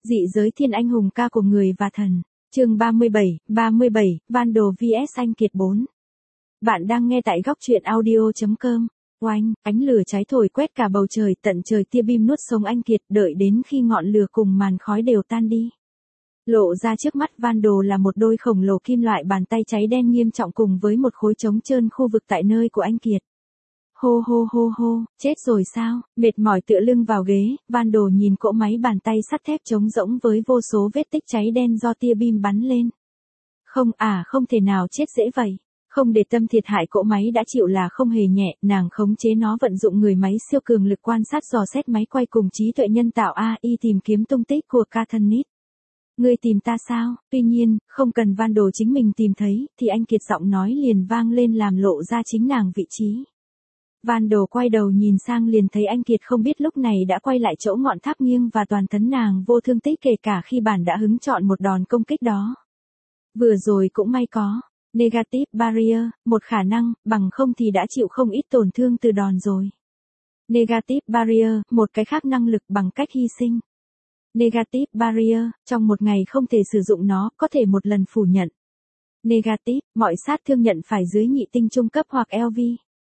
Dị giới thiên anh hùng ca của người và thần. Chương 37, Vandal vs Anh Kiệt 4. Bạn đang nghe tại góc truyện audio.com. Oanh, ánh lửa cháy thổi quét cả bầu trời, tận trời tia bim nuốt sống Anh Kiệt, đợi đến khi ngọn lửa cùng màn khói đều tan đi. Lộ ra trước mắt Vandal là một đôi khổng lồ kim loại bàn tay cháy đen nghiêm trọng cùng với một khối trống trơn khu vực tại nơi của Anh Kiệt. Hô hô hô hô, chết rồi sao? Mệt mỏi tựa lưng vào ghế, Vandal nhìn cỗ máy bàn tay sắt thép trống rỗng với vô số vết tích cháy đen do tia bim bắn lên. Không thể nào chết dễ vậy. Không để tâm thiệt hại cỗ máy đã chịu là không hề nhẹ, nàng khống chế nó vận dụng người máy siêu cường lực quan sát dò xét máy quay cùng trí tuệ nhân tạo AI tìm kiếm tung tích của Katniss. Ngươi tìm ta sao? Tuy nhiên, không cần Vandal chính mình tìm thấy, thì Anh Kiệt giọng nói liền vang lên làm lộ ra chính nàng vị trí. Vandal quay đầu nhìn sang liền thấy Anh Kiệt không biết lúc này đã quay lại chỗ ngọn tháp nghiêng và toàn thân nàng vô thương tích kể cả khi bản đã hứng chọn một đòn công kích đó. Vừa rồi cũng may có Negative Barrier, một khả năng, bằng không thì đã chịu không ít tổn thương từ đòn rồi. Negative Barrier, một cái khác năng lực bằng cách hy sinh. Negative Barrier, trong một ngày không thể sử dụng nó, có thể một lần phủ nhận. Negative, mọi sát thương nhận phải dưới nhị tinh trung cấp hoặc LV.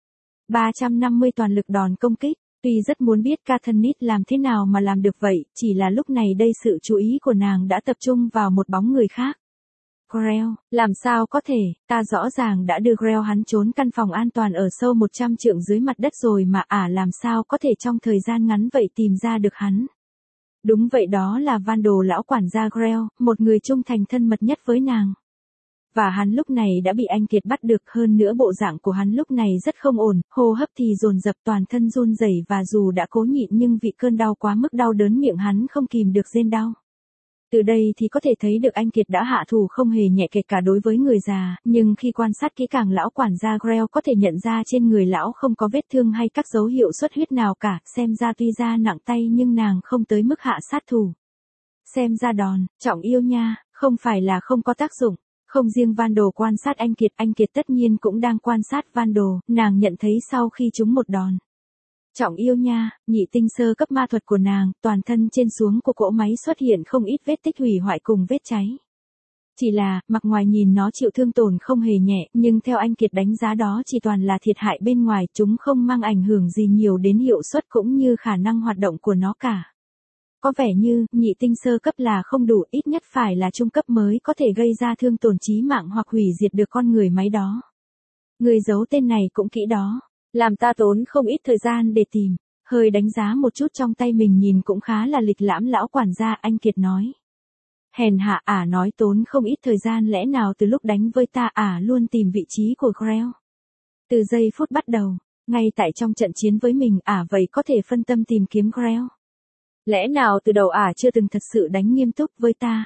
350 toàn lực đòn công kích, tuy rất muốn biết Katniss làm thế nào mà làm được vậy, chỉ là lúc này đây sự chú ý của nàng đã tập trung vào một bóng người khác. Grail, làm sao có thể, ta rõ ràng đã đưa Grail hắn trốn căn phòng an toàn ở sâu 100 trượng dưới mặt đất rồi mà làm sao có thể trong thời gian ngắn vậy tìm ra được hắn. Đúng vậy, đó là Vandal lão quản gia Grail, một người trung thành thân mật nhất với nàng. Và hắn lúc này đã bị Anh Kiệt bắt được, hơn nữa bộ dạng của hắn lúc này rất không ổn, hô hấp thì dồn dập, toàn thân run rẩy và dù đã cố nhịn nhưng vì cơn đau quá mức đau đớn miệng hắn không kìm được rên đau. Từ đây thì có thể thấy được Anh Kiệt đã hạ thủ không hề nhẹ kể cả đối với người già, nhưng khi quan sát kỹ càng lão quản gia Grail có thể nhận ra trên người lão không có vết thương hay các dấu hiệu xuất huyết nào cả, xem ra tuy ra nặng tay nhưng nàng không tới mức hạ sát thủ. Xem ra đòn, trọng yêu nha, không phải là không có tác dụng. Không riêng Vandal quan sát Anh Kiệt tất nhiên cũng đang quan sát Vandal, nàng nhận thấy sau khi trúng một đòn. Trọng yêu nha, nhị tinh sơ cấp ma thuật của nàng, toàn thân trên xuống của cỗ máy xuất hiện không ít vết tích hủy hoại cùng vết cháy. Chỉ là, mặt ngoài nhìn nó chịu thương tổn không hề nhẹ, nhưng theo Anh Kiệt đánh giá đó chỉ toàn là thiệt hại bên ngoài, chúng không mang ảnh hưởng gì nhiều đến hiệu suất cũng như khả năng hoạt động của nó cả. Có vẻ như, nhị tinh sơ cấp là không đủ, ít nhất phải là trung cấp mới có thể gây ra thương tổn chí mạng hoặc hủy diệt được con người máy đó. Người giấu tên này cũng kỹ đó, làm ta tốn không ít thời gian để tìm, hơi đánh giá một chút trong tay mình nhìn cũng khá là lịch lãm lão quản gia, Anh Kiệt nói. Hèn hạ nói tốn không ít thời gian, lẽ nào từ lúc đánh với ta luôn tìm vị trí của Grail. Từ giây phút bắt đầu, ngay tại trong trận chiến với mình vậy có thể phân tâm tìm kiếm Grail. Lẽ nào từ đầu chưa từng thật sự đánh nghiêm túc với ta?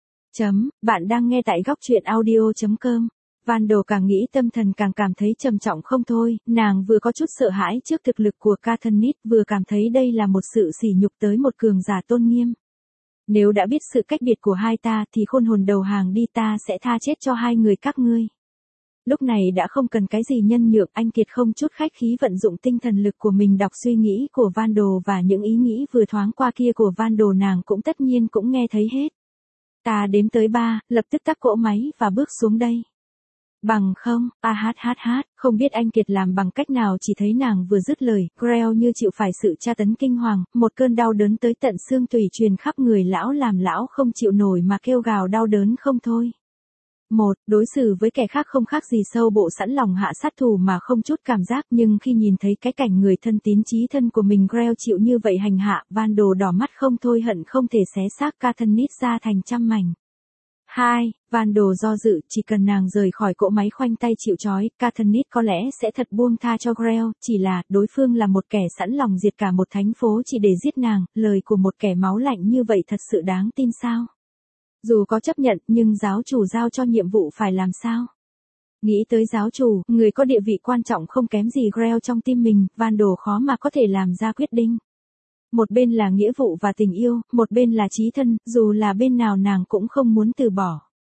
Bạn đang nghe tại góc truyện audio.com. Vandal càng nghĩ tâm thần càng cảm thấy trầm trọng không thôi, nàng vừa có chút sợ hãi trước thực lực của Katniss, vừa cảm thấy đây là một sự sỉ nhục tới một cường giả tôn nghiêm. Nếu đã biết sự cách biệt của hai ta thì khôn hồn đầu hàng đi, ta sẽ tha chết cho hai người các ngươi. Lúc này đã không cần cái gì nhân nhượng, Anh Kiệt không chút khách khí vận dụng tinh thần lực của mình đọc suy nghĩ của Vandal và những ý nghĩ vừa thoáng qua kia của Vandal nàng cũng tất nhiên cũng nghe thấy hết. Ta đếm tới 3, lập tức tắt cỗ máy và bước xuống đây. Bằng không, không biết Anh Kiệt làm bằng cách nào, chỉ thấy nàng vừa dứt lời, Grail như chịu phải sự tra tấn kinh hoàng, một cơn đau đớn tới tận xương tủy truyền khắp người lão làm lão không chịu nổi mà kêu gào đau đớn không thôi. Đối xử với kẻ khác không khác gì sâu bộ sẵn lòng hạ sát thủ mà không chút cảm giác, nhưng khi nhìn thấy cái cảnh người thân tín chí thân của mình Grail chịu như vậy hành hạ, Vandal đỏ mắt không thôi, hận không thể xé xác Katniss ra thành trăm mảnh. Vandal do dự, chỉ cần nàng rời khỏi cỗ máy khoanh tay chịu trói, Katniss có lẽ sẽ thật buông tha cho Grail, chỉ là, đối phương là một kẻ sẵn lòng diệt cả một thành phố chỉ để giết nàng, lời của một kẻ máu lạnh như vậy thật sự đáng tin sao? Dù có chấp nhận, nhưng giáo chủ giao cho nhiệm vụ phải làm sao? Nghĩ tới giáo chủ, người có địa vị quan trọng không kém gì Grail trong tim mình, Vandal khó mà có thể làm ra quyết định. Một bên là nghĩa vụ và tình yêu, một bên là chí thân, dù là bên nào nàng cũng không muốn từ bỏ.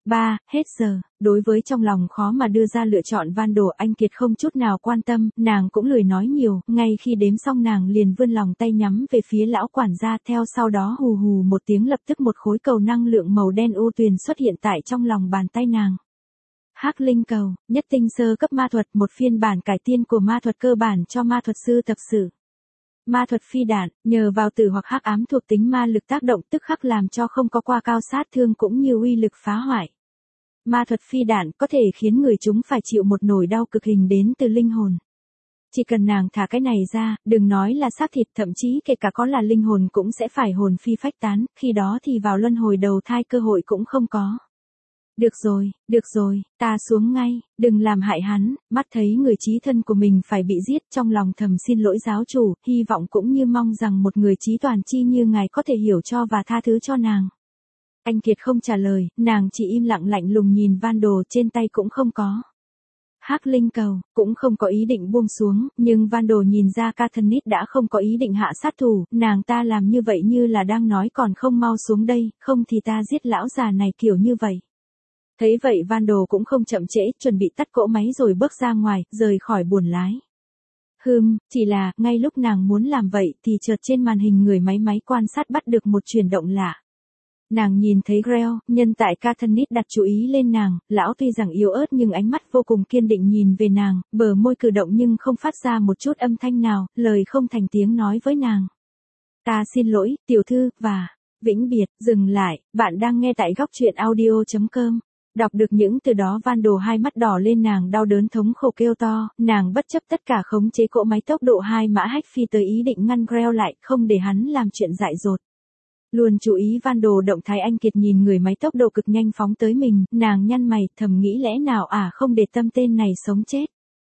3. Hết giờ. Đối với trong lòng khó mà đưa ra lựa chọn Van Đồ, anh Kiệt không chút nào quan tâm, nàng cũng lười nói nhiều, ngay khi đếm xong nàng liền vươn lòng tay nhắm về phía lão quản gia, theo sau đó hù hù một tiếng lập tức một khối cầu năng lượng màu đen u tuyền xuất hiện tại trong lòng bàn tay nàng. Hắc linh cầu, nhất tinh sơ cấp ma thuật, một phiên bản cải tiến của ma thuật cơ bản cho ma thuật sư tập sự. Ma thuật phi đạn, nhờ vào tử hoặc hắc ám thuộc tính ma lực tác động tức khắc làm cho không có qua cao sát thương cũng như uy lực phá hoại. Ma thuật phi đạn có thể khiến người chúng phải chịu một nỗi đau cực hình đến từ linh hồn. Chỉ cần nàng thả cái này ra, đừng nói là xác thịt, thậm chí kể cả có là linh hồn cũng sẽ phải hồn phi phách tán, khi đó thì vào luân hồi đầu thai cơ hội cũng không có. Được rồi, ta xuống ngay, đừng làm hại hắn. Mắt thấy người chí thân của mình phải bị giết, trong lòng thầm xin lỗi giáo chủ, hy vọng cũng như mong rằng một người chí toàn chi như ngài có thể hiểu cho và tha thứ cho nàng. Anh Kiệt không trả lời, nàng chỉ im lặng lạnh lùng nhìn Van Đồ, trên tay cũng không có hắc linh cầu, cũng không có ý định buông xuống, nhưng Van Đồ nhìn ra Katniss đã không có ý định hạ sát thủ, nàng ta làm như vậy như là đang nói còn không mau xuống đây, không thì ta giết lão già này kiểu như vậy. Thấy vậy Van Đồ cũng không chậm trễ, chuẩn bị tắt cỗ máy rồi bước ra ngoài, rời khỏi buồng lái. Chỉ là, ngay lúc nàng muốn làm vậy thì chợt trên màn hình người máy quan sát bắt được một chuyển động lạ. Nàng nhìn thấy Grell, nhân tại Katniss đặt chú ý lên nàng, lão tuy rằng yếu ớt nhưng ánh mắt vô cùng kiên định nhìn về nàng, bờ môi cử động nhưng không phát ra một chút âm thanh nào, lời không thành tiếng nói với nàng. Ta xin lỗi, tiểu thư, và vĩnh biệt, dừng lại, bạn đang nghe tại góc truyện audio.com. Đọc được những từ đó Van Đồ hai mắt đỏ lên, nàng đau đớn thống khổ kêu to, nàng bất chấp tất cả khống chế cỗ máy tốc độ 2 mã hách phi tới ý định ngăn Grell lại, không để hắn làm chuyện dại dột. Luôn chú ý Van Đồ động thái, anh Kiệt nhìn người máy tốc độ cực nhanh phóng tới mình, nàng nhăn mày, thầm nghĩ lẽ nào không để tâm tên này sống chết.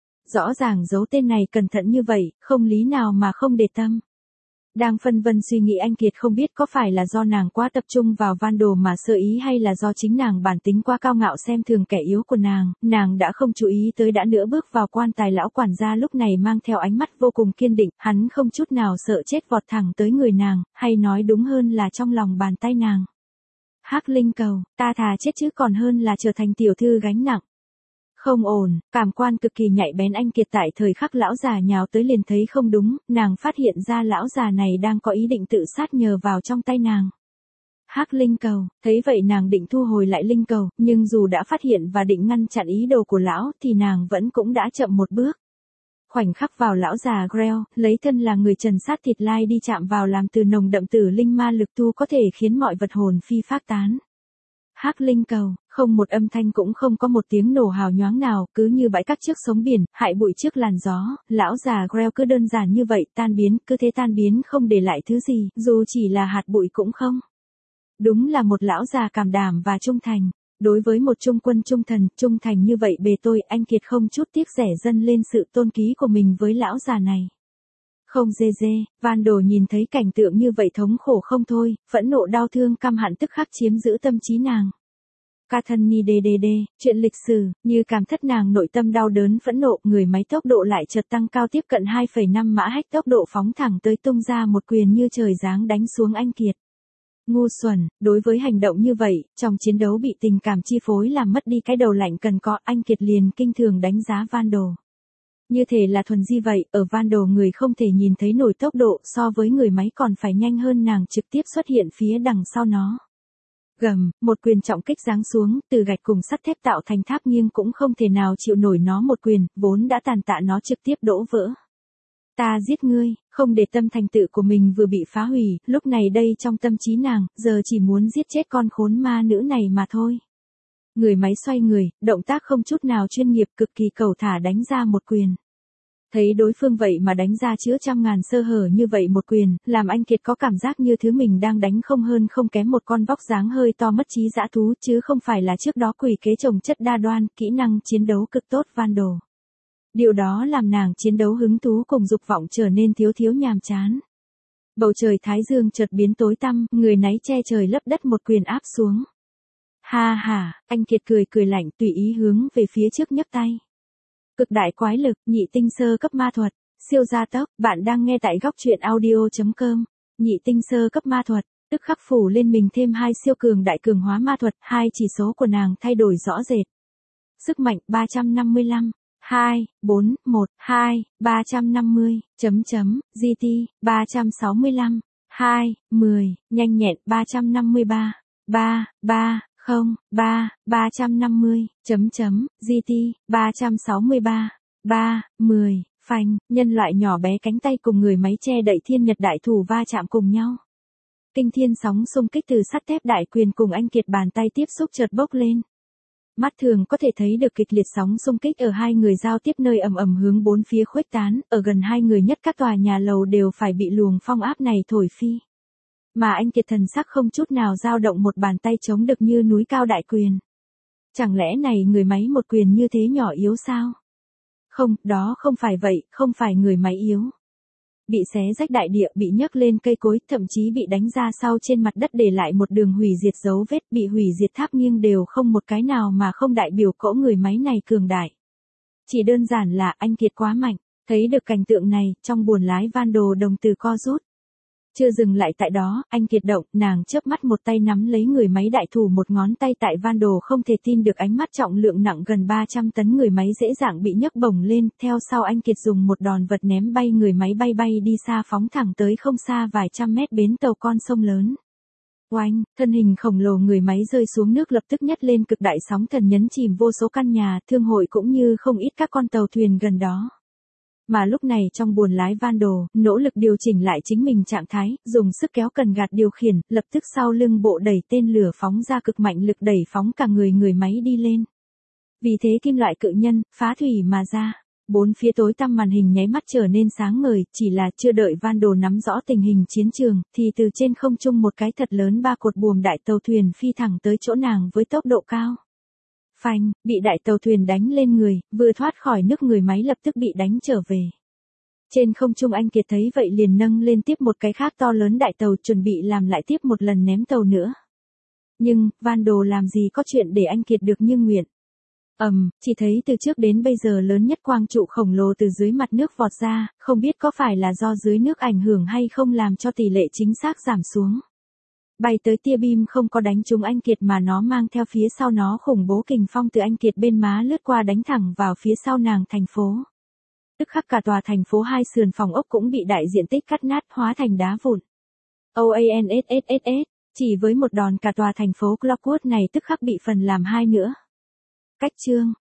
Rõ ràng giấu tên này cẩn thận như vậy, không lý nào mà không để tâm. Đang phân vân suy nghĩ, anh Kiệt không biết có phải là do nàng quá tập trung vào Van Đồ mà sơ ý hay là do chính nàng bản tính quá cao ngạo xem thường kẻ yếu của nàng đã không chú ý tới đã nữa bước vào quan tài. Lão quản gia lúc này mang theo ánh mắt vô cùng kiên định, hắn không chút nào sợ chết vọt thẳng tới người nàng, hay nói đúng hơn là trong lòng bàn tay nàng. Hắc linh cầu, ta thà chết chứ còn hơn là trở thành tiểu thư gánh nặng. Không ổn, cảm quan cực kỳ nhạy bén, anh Kiệt tại thời khắc lão già nhào tới liền thấy không đúng, nàng phát hiện ra lão già này đang có ý định tự sát nhờ vào trong tay nàng. Hắc linh cầu, thấy vậy nàng định thu hồi lại linh cầu, nhưng dù đã phát hiện và định ngăn chặn ý đồ của lão thì nàng vẫn cũng đã chậm một bước. Khoảnh khắc vào lão già Grell, lấy thân là người trần sát thịt lai đi chạm vào làm từ nồng đậm tử linh ma lực tu có thể khiến mọi vật hồn phi phách tán. Hắc linh cầu, không một âm thanh cũng không có một tiếng nổ hào nhoáng nào, cứ như bãi cát trước sóng biển, hại bụi trước làn gió, lão già Grell cứ đơn giản như vậy, tan biến, cứ thế tan biến không để lại thứ gì, dù chỉ là hạt bụi cũng không. Đúng là một lão già cảm đảm và trung thành. Đối với một trung quân trung thần, trung thành như vậy bề tôi, anh Kiệt không chút tiếc rẻ dâng lên sự tôn kíy của mình với lão già này. Không Van Đồ nhìn thấy cảnh tượng như vậy thống khổ không thôi, phẫn nộ đau thương căm hận tức khắc chiếm giữ tâm trí nàng. Katniss chuyện lịch sử, như cảm thất nàng nội tâm đau đớn phẫn nộ, người máy tốc độ lại chợt tăng cao tiếp cận 2,5 mã hách tốc độ phóng thẳng tới tung ra một quyền như trời giáng đánh xuống anh Kiệt. Ngu xuẩn, đối với hành động như vậy, trong chiến đấu bị tình cảm chi phối làm mất đi cái đầu lạnh cần có, anh Kiệt liền kinh thường đánh giá Van Đồ. Như thể là thuần di vậy, ở Van Đồ người không thể nhìn thấy nổi tốc độ so với người máy còn phải nhanh hơn nàng trực tiếp xuất hiện phía đằng sau nó. Gầm, một quyền trọng kích giáng xuống, từ gạch cùng sắt thép tạo thành tháp nghiêng cũng không thể nào chịu nổi nó một quyền, vốn đã tàn tạ nó trực tiếp đổ vỡ. Ta giết ngươi, không để tâm thành tựu của mình vừa bị phá hủy, lúc này đây trong tâm trí nàng, giờ chỉ muốn giết chết con khốn ma nữ này mà thôi. Người máy xoay người, động tác không chút nào chuyên nghiệp, cực kỳ cẩu thả đánh ra một quyền. Thấy đối phương vậy mà đánh ra chứa trăm ngàn sơ hở như vậy một quyền, làm anh Kiệt có cảm giác như thứ mình đang đánh không hơn không kém một con vóc dáng hơi to mất trí dã thú, chứ không phải là trước đó quỷ kế chồng chất đa đoan, kỹ năng chiến đấu cực tốt Van Đồ. Điều đó làm nàng chiến đấu hứng thú cùng dục vọng trở nên thiếu nhàm chán. Bầu trời thái dương chợt biến tối tăm, người náy che trời lấp đất một quyền áp xuống. Ha, anh Kiệt cười lạnh tùy ý hướng về phía trước nhấc tay. Cực đại quái lực, nhị tinh sơ cấp ma thuật, siêu gia tốc, bạn đang nghe tại góc truyện audio.com. Nhị tinh sơ cấp ma thuật, Tức khắc phủ lên mình thêm 2 siêu cường đại cường hóa ma thuật, 2 chỉ số của nàng thay đổi rõ rệt. Sức mạnh 355, 2, 4, 1, 2, 350, GT, 365, 2, 10, nhanh nhẹn 353, 3, 3, 0, 3, 350, GT, 363, 3, 10, phanh, nhân loại nhỏ bé cánh tay cùng người máy che đậy thiên nhật đại thủ va chạm cùng nhau. Kinh thiên sóng xung kích từ sắt thép đại quyền cùng anh kiệt bàn tay tiếp xúc chợt bốc lên. Mắt thường có thể thấy được kịch liệt sóng xung kích ở hai người giao tiếp nơi ầm ầm hướng bốn phía khuếch tán, ở gần hai người nhất các tòa nhà lầu đều phải bị luồng phong áp này thổi phi. Mà anh kiệt thần sắc không chút nào dao động, một bàn tay chống được như núi cao đại quyền. Chẳng lẽ này người máy một quyền như thế nhỏ yếu sao? Không, đó không phải vậy, không phải người máy yếu. Bị xé rách đại địa, bị nhấc lên cây cối, thậm chí bị đánh ra sau trên mặt đất để lại một đường hủy diệt dấu vết, bị hủy diệt tháp nghiêng đều không một cái nào mà không đại biểu cỗ người máy này cường đại. Chỉ đơn giản là anh kiệt quá mạnh. Thấy được cảnh tượng này, trong buồn lái van đồ đồng từ co rút. Chưa dừng lại tại đó, anh kiệt động, nàng chớp mắt một tay nắm lấy người máy đại thủ, một ngón tay tại van đồ không thể tin được ánh mắt, trọng lượng nặng gần 300 tấn người máy dễ dàng bị nhấc bổng lên, theo sau anh kiệt dùng một đòn vật ném bay người máy bay đi xa, phóng thẳng tới không xa vài trăm mét bến tàu con sông lớn. Oanh, thân hình khổng lồ người máy rơi xuống nước, lập tức nhấc lên cực đại sóng thần nhấn chìm vô số căn nhà, thương hội cũng như không ít các con tàu thuyền gần đó. Mà lúc này trong buồn lái van đồ, nỗ lực điều chỉnh lại chính mình trạng thái, dùng sức kéo cần gạt điều khiển, lập tức sau lưng bộ đẩy tên lửa phóng ra cực mạnh lực đẩy phóng cả người máy đi lên. Vì thế kim loại cự nhân, phá thủy mà ra. Bốn phía tối tăm, màn hình nháy mắt trở nên sáng ngời, chỉ là chưa đợi van đồ nắm rõ tình hình chiến trường, thì từ trên không trung một cái thật lớn 3 cột buồm đại tàu thuyền phi thẳng tới chỗ nàng với tốc độ cao. Phanh, bị đại tàu thuyền đánh lên người, vừa thoát khỏi nước người máy lập tức bị đánh trở về. Trên không trung anh kiệt thấy vậy liền nâng lên tiếp một cái khác to lớn đại tàu, chuẩn bị làm lại tiếp một lần ném tàu nữa. Nhưng, van đồ làm gì có chuyện để anh kiệt được như nguyện. Chỉ thấy từ trước đến bây giờ lớn nhất quang trụ khổng lồ từ dưới mặt nước vọt ra, không biết có phải là do dưới nước ảnh hưởng hay không làm cho tỷ lệ chính xác giảm xuống. Bay tới tia beam không có đánh trúng anh kiệt mà nó mang theo phía sau nó khủng bố kình phong từ anh kiệt bên má lướt qua đánh thẳng vào phía sau nàng thành phố. Tức khắc cả tòa thành phố hai sườn phòng ốc cũng bị đại diện tích cắt nát hóa thành đá vụn. OANSSSS, chỉ với một đòn cả tòa thành phố Clockwood này tức khắc bị phần làm hai nữa. Cách chương